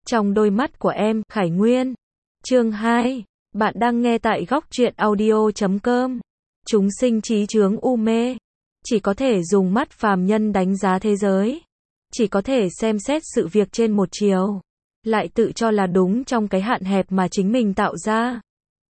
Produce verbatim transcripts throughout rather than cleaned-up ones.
Trong đôi mắt của em, Khải Nguyên. Chương hai. Bạn đang nghe tại góc truyện audio chấm com. Chúng sinh trí chướng u mê. Chỉ có thể dùng mắt phàm nhân đánh giá thế giới. Chỉ có thể xem xét sự việc trên một chiều. Lại tự cho là đúng trong cái hạn hẹp mà chính mình tạo ra.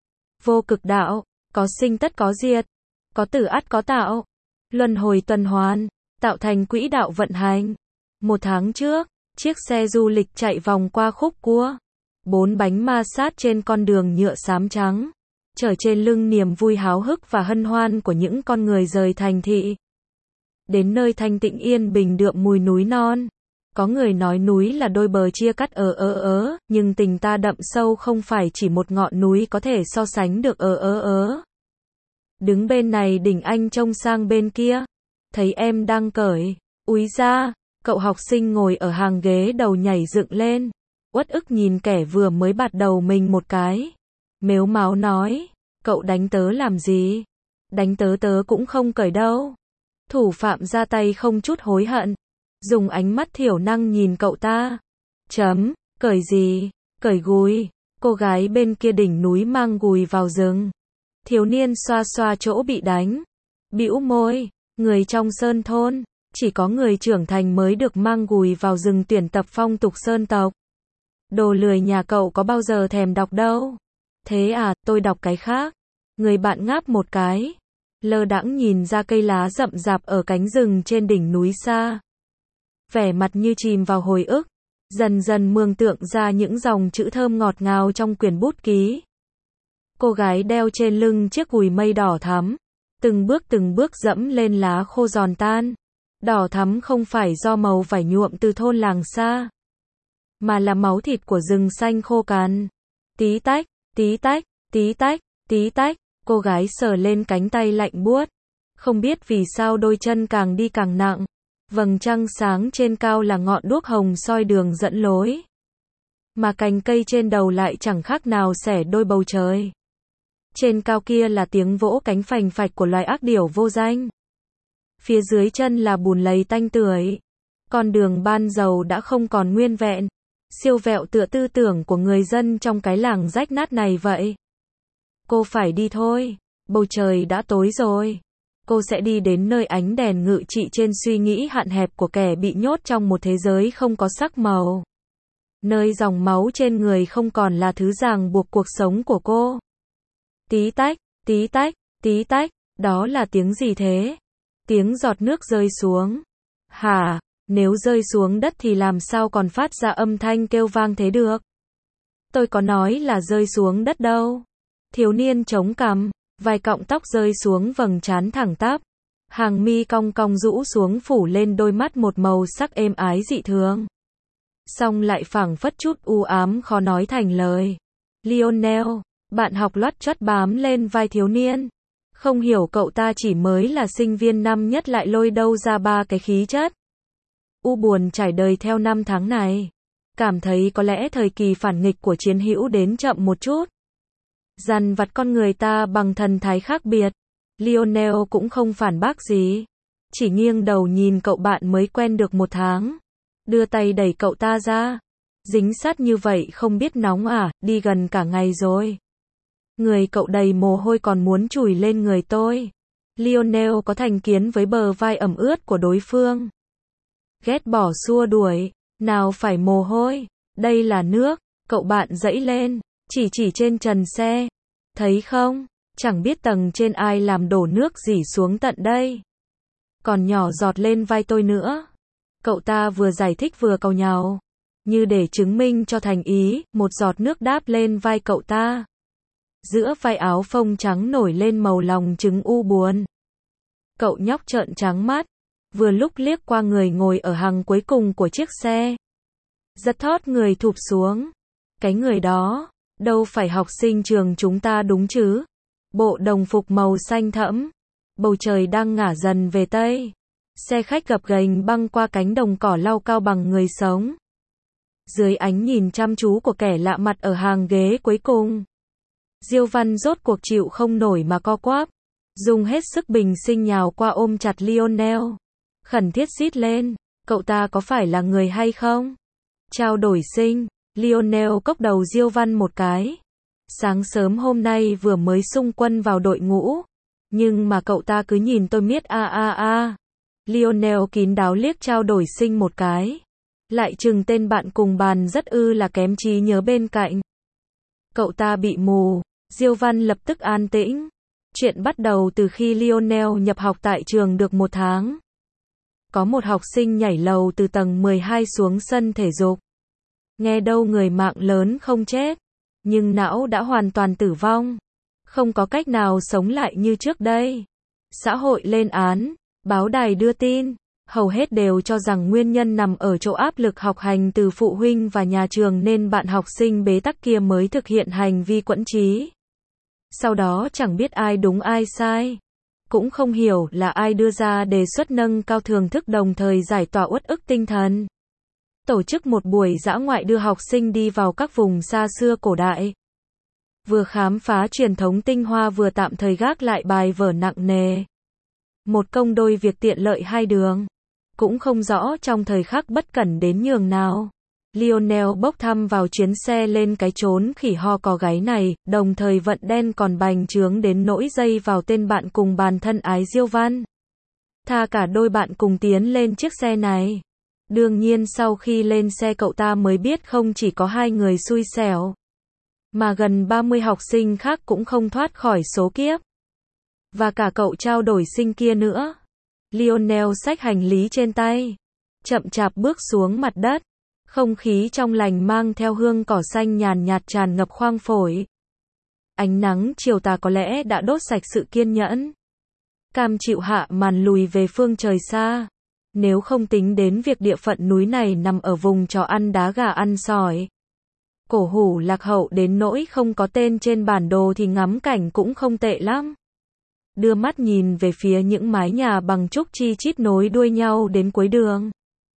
Vô cực đạo, có sinh tất có diệt. Có tử ắt có tạo. Luân hồi tuần hoàn, tạo thành quỹ đạo vận hành. Một tháng trước, chiếc xe du lịch chạy vòng qua khúc cua. Bốn bánh ma sát trên con đường nhựa xám trắng. Chở trên lưng niềm vui háo hức và hân hoan của những con người rời thành thị. Đến nơi thanh tịnh yên bình đượm mùi núi non. Có người nói núi là đôi bờ chia cắt ờ ớ ớ, nhưng tình ta đậm sâu không phải chỉ một ngọn núi có thể so sánh được ờ ớ ớ. Đứng bên này đỉnh anh trông sang bên kia. Thấy em đang cởi, úi ra, cậu học sinh ngồi ở hàng ghế đầu nhảy dựng lên. Uất ức nhìn kẻ vừa mới bạt đầu mình một cái. Mếu máo nói, cậu đánh tớ làm gì? Đánh tớ tớ cũng không cởi đâu. Thủ phạm ra tay không chút hối hận. Dùng ánh mắt thiểu năng nhìn cậu ta. Chấm, cởi gì? Cởi gùi. Cô gái bên kia đỉnh núi mang gùi vào rừng. Thiếu niên xoa xoa chỗ bị đánh. Bĩu môi, người trong sơn thôn, chỉ có người trưởng thành mới được mang gùi vào rừng tuyển tập phong tục sơn tộc. Đồ lười nhà cậu có bao giờ thèm đọc đâu. Thế à, tôi đọc cái khác. Người bạn ngáp một cái. Lơ đãng nhìn ra cây lá rậm rạp ở cánh rừng trên đỉnh núi xa. Vẻ mặt như chìm vào hồi ức. Dần dần mường tượng ra những dòng chữ thơm ngọt ngào trong quyển bút ký. Cô gái đeo trên lưng chiếc gùi mây đỏ thắm. Từng bước từng bước dẫm lên lá khô giòn tan. Đỏ thắm không phải do màu vải nhuộm từ thôn làng xa. Mà là máu thịt của rừng xanh khô cằn. Tí tách, tí tách, tí tách, tí tách. Cô gái sờ lên cánh tay lạnh buốt. Không biết vì sao đôi chân càng đi càng nặng. Vầng trăng sáng trên cao là ngọn đuốc hồng soi đường dẫn lối. Mà cành cây trên đầu lại chẳng khác nào xẻ đôi bầu trời. Trên cao kia là tiếng vỗ cánh phành phạch của loài ác điểu vô danh. Phía dưới chân là bùn lầy tanh tưởi. Con đường ban dầu đã không còn nguyên vẹn. Siêu vẹo tựa tư tưởng của người dân trong cái làng rách nát này vậy. Cô phải đi thôi. Bầu trời đã tối rồi. Cô sẽ đi đến nơi ánh đèn ngự trị trên suy nghĩ hạn hẹp của kẻ bị nhốt trong một thế giới không có sắc màu. Nơi dòng máu trên người không còn là thứ ràng buộc cuộc sống của cô. Tí tách, tí tách, tí tách, đó là tiếng gì thế? Tiếng giọt nước rơi xuống. Hả, nếu rơi xuống đất thì làm sao còn phát ra âm thanh kêu vang thế được? Tôi có nói là rơi xuống đất đâu. Thiếu niên chống cằm, vài cọng tóc rơi xuống vầng trán thẳng tắp. Hàng mi cong cong rũ xuống phủ lên đôi mắt một màu sắc êm ái dị thường. Xong lại phảng phất chút u ám khó nói thành lời. Lionel, bạn học loắt choắt bám lên vai thiếu niên. Không hiểu cậu ta chỉ mới là sinh viên năm nhất lại lôi đâu ra ba cái khí chất. U buồn trải đời theo năm tháng này. Cảm thấy có lẽ thời kỳ phản nghịch của chiến hữu đến chậm một chút. Dằn vặt con người ta bằng thần thái khác biệt. Lionel cũng không phản bác gì. Chỉ nghiêng đầu nhìn cậu bạn mới quen được một tháng. Đưa tay đẩy cậu ta ra. Dính sát như vậy không biết nóng à, đi gần cả ngày rồi. Người cậu đầy mồ hôi còn muốn chùi lên người tôi. Lionel có thành kiến với bờ vai ẩm ướt của đối phương. Ghét bỏ xua đuổi. Nào phải mồ hôi. Đây là nước. Cậu bạn dẫy lên. Chỉ chỉ trên trần xe. Thấy không? Chẳng biết tầng trên ai làm đổ nước rỉ xuống tận đây. Còn nhỏ giọt lên vai tôi nữa. Cậu ta vừa giải thích vừa càu nhàu. Như để chứng minh cho thành ý, một giọt nước đáp lên vai cậu ta. Giữa vai áo phông trắng nổi lên màu lòng trứng u buồn. Cậu nhóc trợn trắng mắt. Vừa lúc liếc qua người ngồi ở hàng cuối cùng của chiếc xe. Giật thót người thụp xuống. Cái người đó, đâu phải học sinh trường chúng ta đúng chứ? Bộ đồng phục màu xanh thẫm. Bầu trời đang ngả dần về Tây. Xe khách gập ghềnh băng qua cánh đồng cỏ lau cao bằng người sống. Dưới ánh nhìn chăm chú của kẻ lạ mặt ở hàng ghế cuối cùng. Diêu Văn rốt cuộc chịu không nổi mà co quắp. Dùng hết sức bình sinh nhào qua ôm chặt Lionel. Khẩn thiết rít lên. Cậu ta có phải là người hay không? Trao đổi sinh. Lionel cốc đầu Diêu Văn một cái. Sáng sớm hôm nay vừa mới xung quân vào đội ngũ, nhưng mà cậu ta cứ nhìn tôi miết a a a. Lionel kín đáo liếc trao đổi sinh một cái. Lại chừng tên bạn cùng bàn rất ư là kém trí nhớ bên cạnh. Cậu ta bị mù. Diêu Văn lập tức an tĩnh. Chuyện bắt đầu từ khi Lionel nhập học tại trường được một tháng. Có một học sinh nhảy lầu từ tầng mười hai xuống sân thể dục. Nghe đâu người mạng lớn không chết, nhưng não đã hoàn toàn tử vong. Không có cách nào sống lại như trước đây. Xã hội lên án, báo đài đưa tin, hầu hết đều cho rằng nguyên nhân nằm ở chỗ áp lực học hành từ phụ huynh và nhà trường nên bạn học sinh bế tắc kia mới thực hiện hành vi quẫn trí. Sau đó chẳng biết ai đúng ai sai. Cũng không hiểu là ai đưa ra đề xuất nâng cao thưởng thức đồng thời giải tỏa uất ức tinh thần. Tổ chức một buổi dã ngoại đưa học sinh đi vào các vùng xa xưa cổ đại. Vừa khám phá truyền thống tinh hoa vừa tạm thời gác lại bài vở nặng nề. Một công đôi việc tiện lợi hai đường. Cũng không rõ trong thời khắc bất cẩn đến nhường nào. Lionel bốc thăm vào chuyến xe lên cái chốn khỉ ho có gáy này, đồng thời vận đen còn bành trướng đến nỗi dây vào tên bạn cùng bàn thân ái Diêu Văn. Tha cả đôi bạn cùng tiến lên chiếc xe này. Đương nhiên sau khi lên xe cậu ta mới biết không chỉ có hai người xui xẻo, mà gần ba mươi học sinh khác cũng không thoát khỏi số kiếp. Và cả cậu trao đổi sinh kia nữa. Lionel xách hành lý trên tay, chậm chạp bước xuống mặt đất. Không khí trong lành mang theo hương cỏ xanh nhàn nhạt tràn ngập khoang phổi. Ánh nắng chiều tà có lẽ đã đốt sạch sự kiên nhẫn. Cam chịu hạ màn lùi về phương trời xa. Nếu không tính đến việc địa phận núi này nằm ở vùng chó ăn đá gà ăn sỏi. Cổ hủ lạc hậu đến nỗi không có tên trên bản đồ thì ngắm cảnh cũng không tệ lắm. Đưa mắt nhìn về phía những mái nhà bằng trúc chi chít nối đuôi nhau đến cuối đường.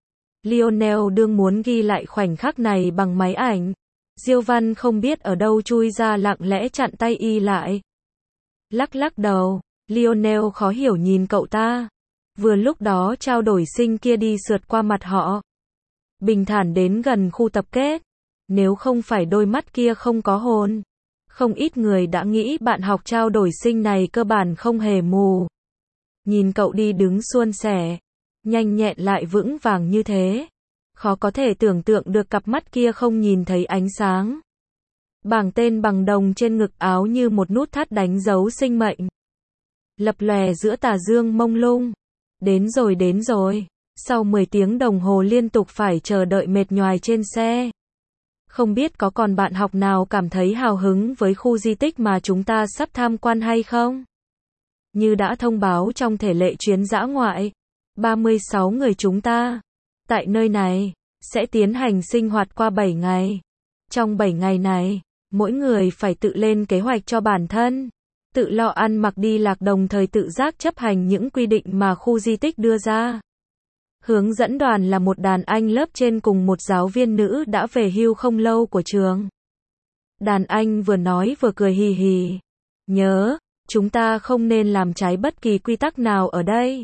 Lionel đương muốn ghi lại khoảnh khắc này bằng máy ảnh. Diêu Văn không biết ở đâu chui ra lặng lẽ chặn tay y lại. Lắc lắc đầu, Lionel khó hiểu nhìn cậu ta. Vừa lúc đó trao đổi sinh kia đi sượt qua mặt họ. Bình thản đến gần khu tập kết. Nếu không phải đôi mắt kia không có hồn. Không ít người đã nghĩ bạn học trao đổi sinh này cơ bản không hề mù. Nhìn cậu đi đứng suôn sẻ, nhanh nhẹn lại vững vàng như thế. Khó có thể tưởng tượng được cặp mắt kia không nhìn thấy ánh sáng. Bảng tên bằng đồng trên ngực áo như một nút thắt đánh dấu sinh mệnh. Lập lòe giữa tà dương mông lung. Đến rồi đến rồi. Sau mười tiếng đồng hồ liên tục phải chờ đợi mệt nhoài trên xe. Không biết có còn bạn học nào cảm thấy hào hứng với khu di tích mà chúng ta sắp tham quan hay không? Như đã thông báo trong thể lệ chuyến dã ngoại, ba mươi sáu người chúng ta, tại nơi này, sẽ tiến hành sinh hoạt qua bảy ngày. Trong bảy ngày này, mỗi người phải tự lên kế hoạch cho bản thân, tự lo ăn mặc đi lạc đồng thời tự giác chấp hành những quy định mà khu di tích đưa ra. Hướng dẫn đoàn là một đàn anh lớp trên cùng một giáo viên nữ đã về hưu không lâu của trường. Đàn anh vừa nói vừa cười hì hì. Nhớ, chúng ta không nên làm trái bất kỳ quy tắc nào ở đây.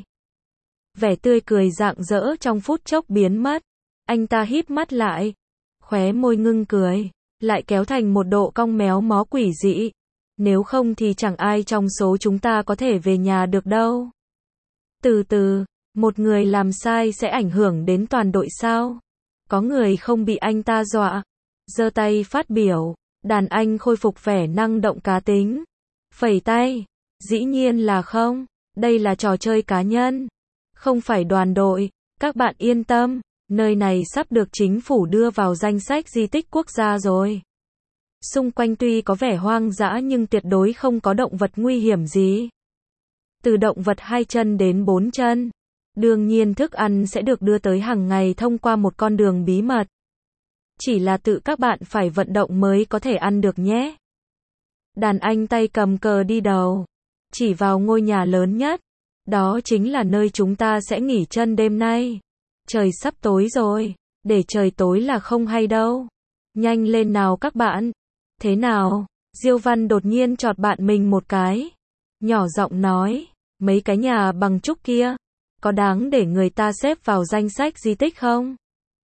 Vẻ tươi cười rạng rỡ trong phút chốc biến mất. Anh ta híp mắt lại, khóe môi ngưng cười, lại kéo thành một độ cong méo mó quỷ dị. Nếu không thì chẳng ai trong số chúng ta có thể về nhà được đâu. Từ từ, một người làm sai sẽ ảnh hưởng đến toàn đội sao? Có người không bị anh ta dọa. Giơ tay phát biểu, đàn anh khôi phục vẻ năng động cá tính. Phẩy tay, dĩ nhiên là không, đây là trò chơi cá nhân, không phải đoàn đội, các bạn yên tâm, nơi này sắp được chính phủ đưa vào danh sách di tích quốc gia rồi. Xung quanh tuy có vẻ hoang dã nhưng tuyệt đối không có động vật nguy hiểm gì. Từ động vật hai chân đến bốn chân. Đương nhiên thức ăn sẽ được đưa tới hàng ngày thông qua một con đường bí mật. Chỉ là tự các bạn phải vận động mới có thể ăn được nhé. Đàn anh tay cầm cờ đi đầu, chỉ vào ngôi nhà lớn nhất. Đó chính là nơi chúng ta sẽ nghỉ chân đêm nay. Trời sắp tối rồi, để trời tối là không hay đâu. Nhanh lên nào các bạn. Thế nào? Diêu Văn đột nhiên chọt bạn mình một cái. Nhỏ giọng nói, mấy cái nhà bằng trúc kia, có đáng để người ta xếp vào danh sách di tích không?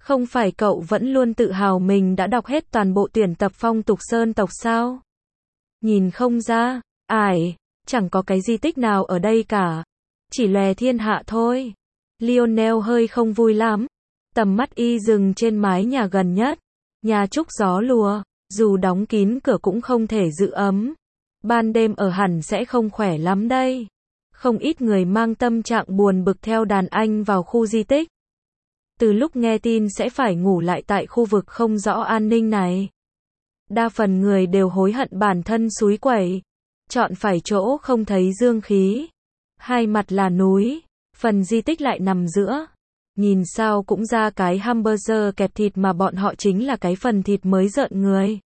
Không phải cậu vẫn luôn tự hào mình đã đọc hết toàn bộ tuyển tập phong tục sơn tộc sao? Nhìn không ra, ải, chẳng có cái di tích nào ở đây cả. Chỉ lòe thiên hạ thôi. Lionel hơi không vui lắm. Tầm mắt y dừng trên mái nhà gần nhất. Nhà trúc gió lùa, dù đóng kín cửa cũng không thể giữ ấm. Ban đêm ở hẳn sẽ không khỏe lắm đây. Không ít người mang tâm trạng buồn bực theo đàn anh vào khu di tích. Từ lúc nghe tin sẽ phải ngủ lại tại khu vực không rõ an ninh này. Đa phần người đều hối hận bản thân xúi quẩy. Chọn phải chỗ không thấy dương khí. Hai mặt là núi, phần di tích lại nằm giữa. Nhìn sao cũng ra cái hamburger kẹp thịt mà bọn họ chính là cái phần thịt mới rợn người.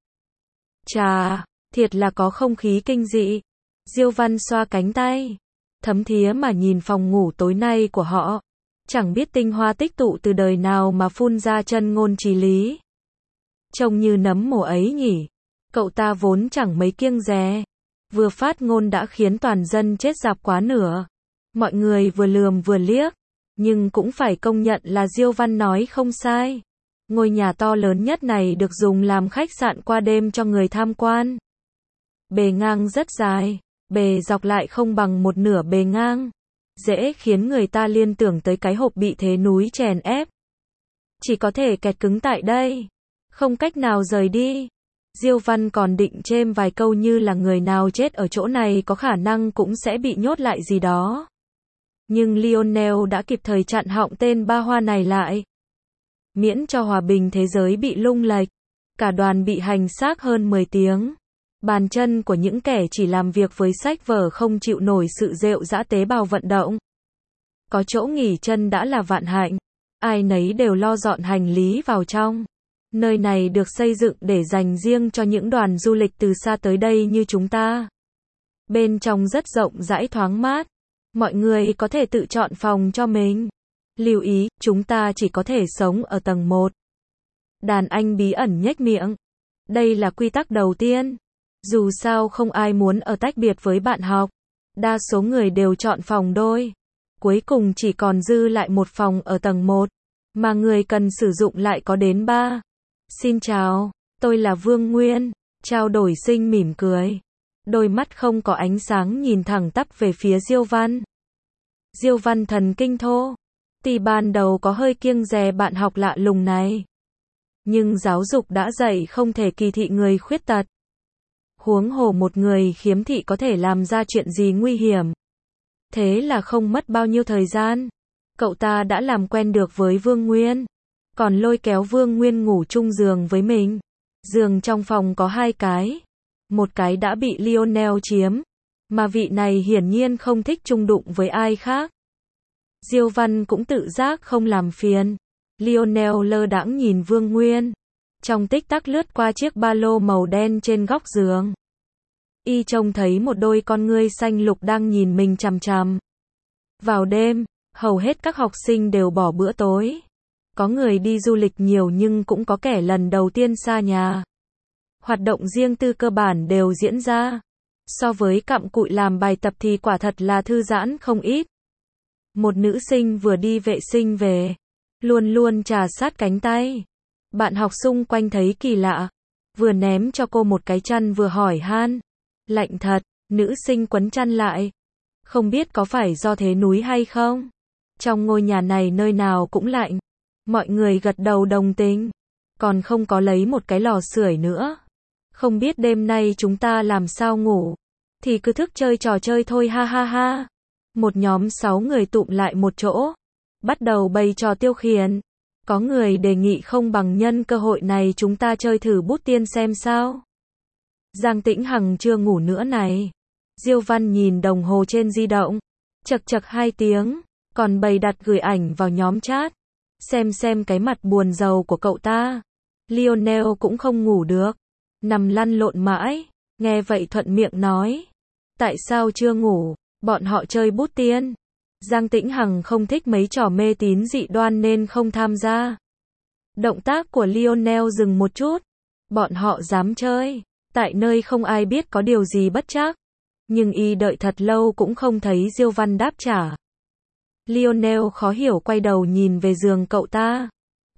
Chà, thiệt là có không khí kinh dị. Diêu Văn xoa cánh tay. Thấm thía mà nhìn phòng ngủ tối nay của họ. Chẳng biết tinh hoa tích tụ từ đời nào mà phun ra chân ngôn trí lý. Trông như nấm mồ ấy nhỉ. Cậu ta vốn chẳng mấy kiêng dè. Vừa phát ngôn đã khiến toàn dân chết rạp quá nửa. Mọi người vừa lườm vừa liếc. Nhưng cũng phải công nhận là Diêu Văn nói không sai. Ngôi nhà to lớn nhất này được dùng làm khách sạn qua đêm cho người tham quan. Bề ngang rất dài, bề dọc lại không bằng một nửa bề ngang. Dễ khiến người ta liên tưởng tới cái hộp bị thế núi chèn ép. Chỉ có thể kẹt cứng tại đây. Không cách nào rời đi. Diêu Văn còn định chêm vài câu như là người nào chết ở chỗ này có khả năng cũng sẽ bị nhốt lại gì đó. Nhưng Lionel đã kịp thời chặn họng tên ba hoa này lại. Miễn cho hòa bình thế giới bị lung lệch. Cả đoàn bị hành xác hơn mười tiếng. Bàn chân của những kẻ chỉ làm việc với sách vở không chịu nổi sự rệu rã tế bào vận động. Có chỗ nghỉ chân đã là vạn hạnh. Ai nấy đều lo dọn hành lý vào trong. Nơi này được xây dựng để dành riêng cho những đoàn du lịch từ xa tới đây như chúng ta. Bên trong rất rộng rãi thoáng mát. Mọi người có thể tự chọn phòng cho mình. Lưu ý, chúng ta chỉ có thể sống ở tầng một. Đàn anh bí ẩn nhếch miệng. Đây là quy tắc đầu tiên. Dù sao không ai muốn ở tách biệt với bạn học. Đa số người đều chọn phòng đôi. Cuối cùng chỉ còn dư lại một phòng ở tầng một. Mà người cần sử dụng lại có đến ba. Xin chào, tôi là Vương Nguyên. Trao đổi sinh mỉm cười. Đôi mắt không có ánh sáng nhìn thẳng tắp về phía Diêu Văn. Diêu Văn thần kinh thô. Tuy ban đầu có hơi kiêng dè bạn học lạ lùng này. Nhưng giáo dục đã dạy không thể kỳ thị người khuyết tật. Huống hồ một người khiếm thị có thể làm ra chuyện gì nguy hiểm. Thế là không mất bao nhiêu thời gian. Cậu ta đã làm quen được với Vương Nguyên. Còn lôi kéo Vương Nguyên ngủ chung giường với mình. Giường trong phòng có hai cái. Một cái đã bị Lionel chiếm. Mà vị này hiển nhiên không thích chung đụng với ai khác. Diêu Văn cũng tự giác không làm phiền. Lionel lơ đãng nhìn Vương Nguyên. Trong tích tắc lướt qua chiếc ba lô màu đen trên góc giường. Y trông thấy một đôi con ngươi xanh lục đang nhìn mình chằm chằm. Vào đêm, hầu hết các học sinh đều bỏ bữa tối. Có người đi du lịch nhiều nhưng cũng có kẻ lần đầu tiên xa nhà. Hoạt động riêng tư cơ bản đều diễn ra. So với cặm cụi làm bài tập thì quả thật là thư giãn không ít. Một nữ sinh vừa đi vệ sinh về. Luôn luôn trà sát cánh tay. Bạn học xung quanh thấy kỳ lạ. Vừa ném cho cô một cái chăn vừa hỏi han. Lạnh thật, nữ sinh quấn chăn lại. Không biết có phải do thế núi hay không? Trong ngôi nhà này nơi nào cũng lạnh. Mọi người gật đầu đồng tình. Còn không có lấy một cái lò sưởi nữa. Không biết đêm nay chúng ta làm sao ngủ. Thì cứ thức chơi trò chơi thôi ha ha ha. Một nhóm sáu người tụm lại một chỗ. Bắt đầu bày trò tiêu khiển. Có người đề nghị không bằng nhân cơ hội này chúng ta chơi thử bút tiên xem sao. Giang Tĩnh Hằng chưa ngủ nữa này. Diêu Văn nhìn đồng hồ trên di động. Chật chật hai tiếng. Còn bày đặt gửi ảnh vào nhóm chat. Xem xem cái mặt buồn rầu của cậu ta. Lionel cũng không ngủ được. Nằm lăn lộn mãi. Nghe vậy thuận miệng nói. Tại sao chưa ngủ? Bọn họ chơi bút tiên. Giang Tĩnh Hằng không thích mấy trò mê tín dị đoan nên không tham gia. Động tác của Lionel dừng một chút. Bọn họ dám chơi. Tại nơi không ai biết có điều gì bất trắc. Nhưng y đợi thật lâu cũng không thấy Diêu Văn đáp trả. Lionel khó hiểu quay đầu nhìn về giường cậu ta.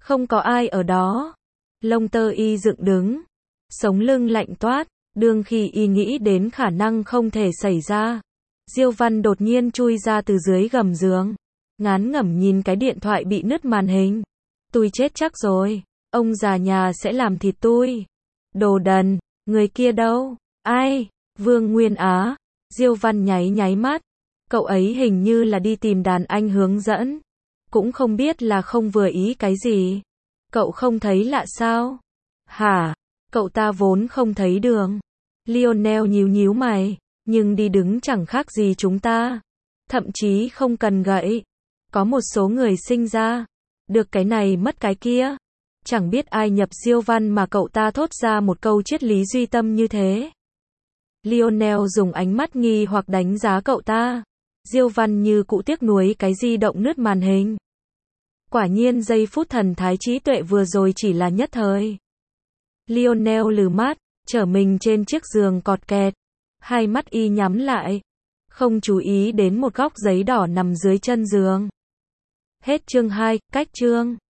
Không có ai ở đó. Lông tơ y dựng đứng. Sống lưng lạnh toát. Đương khi y nghĩ đến khả năng không thể xảy ra. Diêu Văn đột nhiên chui ra từ dưới gầm giường. Ngán ngẩm nhìn cái điện thoại bị nứt màn hình. Tui chết chắc rồi. Ông già nhà sẽ làm thịt tui. Đồ đần. Người kia đâu? Ai? Vương Nguyên Á. Diêu Văn nháy nháy mắt. Cậu ấy hình như là đi tìm đàn anh hướng dẫn. Cũng không biết là không vừa ý cái gì. Cậu không thấy lạ sao? Hả? Cậu ta vốn không thấy đường. Lionel nhíu nhíu mày. Nhưng đi đứng chẳng khác gì chúng ta. Thậm chí không cần gậy. Có một số người sinh ra. Được cái này mất cái kia. Chẳng biết ai nhập Diêu Văn mà cậu ta thốt ra một câu triết lý duy tâm như thế. Lionel dùng ánh mắt nghi hoặc đánh giá cậu ta. Diêu Văn như cụ tiếc nuối cái di động nứt màn hình. Quả nhiên giây phút thần thái trí tuệ vừa rồi chỉ là nhất thời. Lionel lừ mắt, trở mình trên chiếc giường cọt kẹt. Hai mắt y nhắm lại. Không chú ý đến một góc giấy đỏ nằm dưới chân giường. Hết chương hai, cách chương.